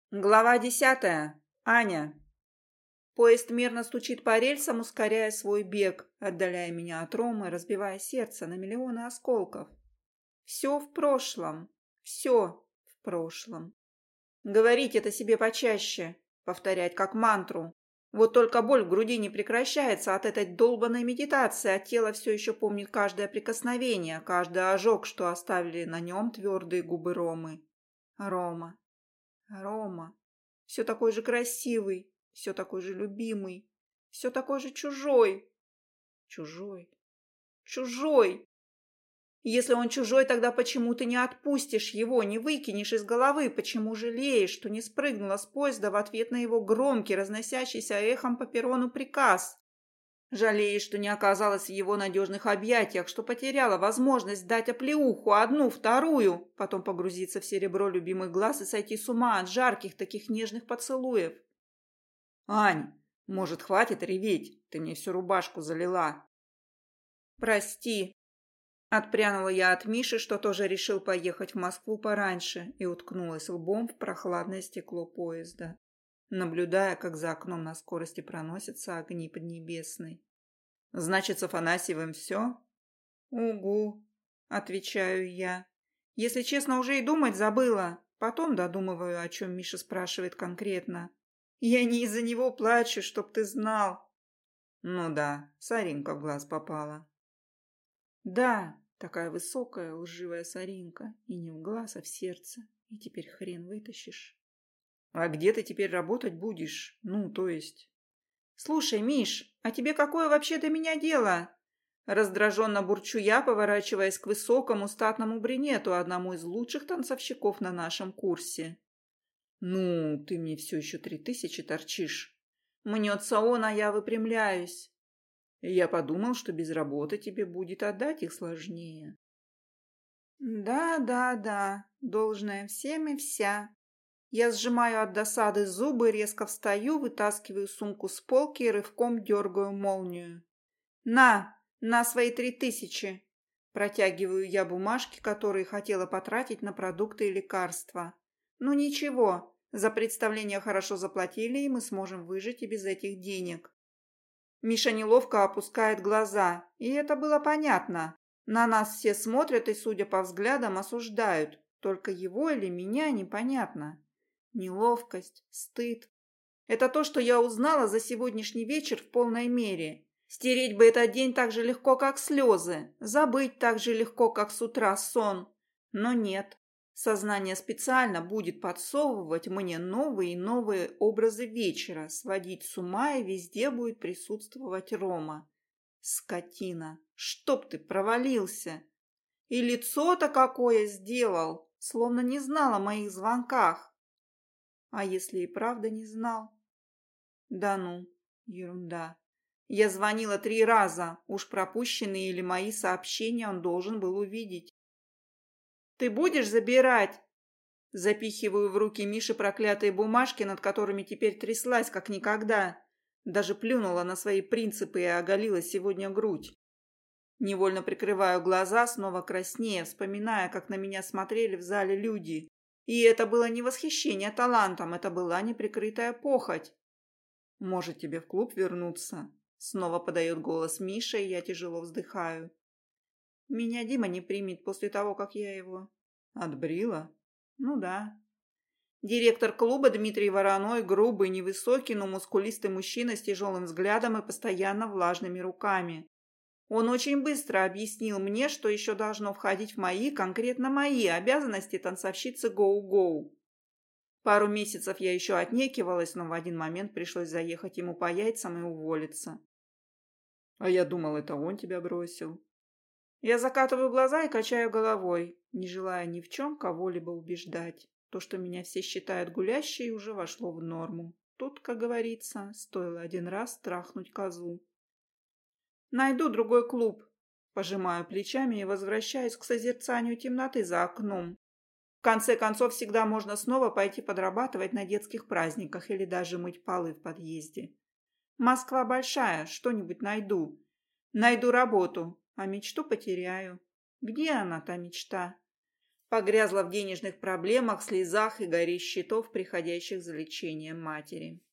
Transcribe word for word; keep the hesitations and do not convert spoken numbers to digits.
Глава десятая. Аня. Поезд мерно стучит по рельсам, ускоряя свой бег, отдаляя меня от Ромы, разбивая сердце на миллионы осколков. Все в прошлом. Все в прошлом. Говорить это себе почаще, повторять как мантру. Вот только боль в груди не прекращается от этой долбанной медитации, а тело все еще помнит каждое прикосновение, каждый ожог, что оставили на нем твердые губы Ромы. Рома. Рома. Все такой же красивый, все такой же любимый, все такой же чужой. Чужой. Чужой. Если он чужой, тогда почему ты не отпустишь его, не выкинешь из головы? Почему жалеешь, что не спрыгнула с поезда в ответ на его громкий, разносящийся эхом по перрону приказ? Жалеешь, что не оказалась в его надежных объятиях, что потеряла возможность дать оплеуху, одну, вторую, потом погрузиться в серебро любимых глаз и сойти с ума от жарких таких нежных поцелуев. Ань, может, хватит реветь? Ты мне всю рубашку залила. Прости. Отпрянула я от Миши, что тоже решил поехать в Москву пораньше, и уткнулась лбом в прохладное стекло поезда, наблюдая, как за окном на скорости проносятся огни Поднебесной. «Значит, с Афанасьевым все?» «Угу», — отвечаю я. «Если честно, уже и думать забыла. Потом додумываю, о чем Миша спрашивает конкретно. Я не из-за него плачу, чтоб ты знал». «Ну да, соринка в глаз попала». «Да, такая высокая, лживая соринка. И не в глаз, а в сердце. И теперь хрен вытащишь». «А где ты теперь работать будешь? Ну, то есть...» «Слушай, Миш, а тебе какое вообще до меня дело?» Раздраженно бурчу я, поворачиваясь к высокому статному брюнету, одному из лучших танцовщиков на нашем курсе. «Ну, ты мне все еще три тысячи торчишь». Мнется он, а я выпрямляюсь. Я подумал, что без работы тебе будет отдать их сложнее. Да, да, да, должное всем и вся. Я сжимаю от досады зубы, резко встаю, вытаскиваю сумку с полки и рывком дергаю молнию. «На, на свои три тысячи!» Протягиваю я бумажки, которые хотела потратить на продукты и лекарства. «Ну ничего, за представление хорошо заплатили, и мы сможем выжить и без этих денег». Миша неловко опускает глаза, и это было понятно. На нас все смотрят и, судя по взглядам, осуждают. Только его или меня непонятно. Неловкость, стыд. Это то, что я узнала за сегодняшний вечер в полной мере. Стереть бы этот день так же легко, как слезы. Забыть так же легко, как с утра сон. Но нет. Сознание специально будет подсовывать мне новые и новые образы вечера, сводить с ума, и везде будет присутствовать Рома. Скотина, чтоб ты провалился! И лицо-то какое сделал, словно не знал о моих звонках. А если и правда не знал? Да ну, ерунда. Я звонила три раза, уж пропущенные или мои сообщения он должен был увидеть. «Ты будешь забирать?» Запихиваю в руки Миши проклятые бумажки, над которыми теперь тряслась, как никогда. Даже плюнула на свои принципы и оголила сегодня грудь. Невольно прикрываю глаза, снова краснея, вспоминая, как на меня смотрели в зале люди. И это было не восхищение талантом, это была неприкрытая похоть. «Может, тебе в клуб вернуться?» Снова подает голос Миша, и я тяжело вздыхаю. Меня Дима не примет после того, как я его... Отбрила? Ну да. Директор клуба Дмитрий Вороной, грубый, невысокий, но мускулистый мужчина с тяжелым взглядом и постоянно влажными руками. Он очень быстро объяснил мне, что еще должно входить в мои, конкретно мои, обязанности танцовщицы гоу-гоу. Пару месяцев я еще отнекивалась, но в один момент пришлось заехать ему по яйцам и уволиться. А я думал, это он тебя бросил. Я закатываю глаза и качаю головой, не желая ни в чем кого-либо убеждать. То, что меня все считают гулящей, уже вошло в норму. Тут, как говорится, стоило один раз трахнуть козу. Найду другой клуб. Пожимаю плечами и возвращаюсь к созерцанию темноты за окном. В конце концов, всегда можно снова пойти подрабатывать на детских праздниках или даже мыть полы в подъезде. Москва большая, что-нибудь найду. Найду работу, а мечту потеряю. Где она, та мечта? Погрязла в денежных проблемах, слезах и горе счетов, приходящих за лечением матери.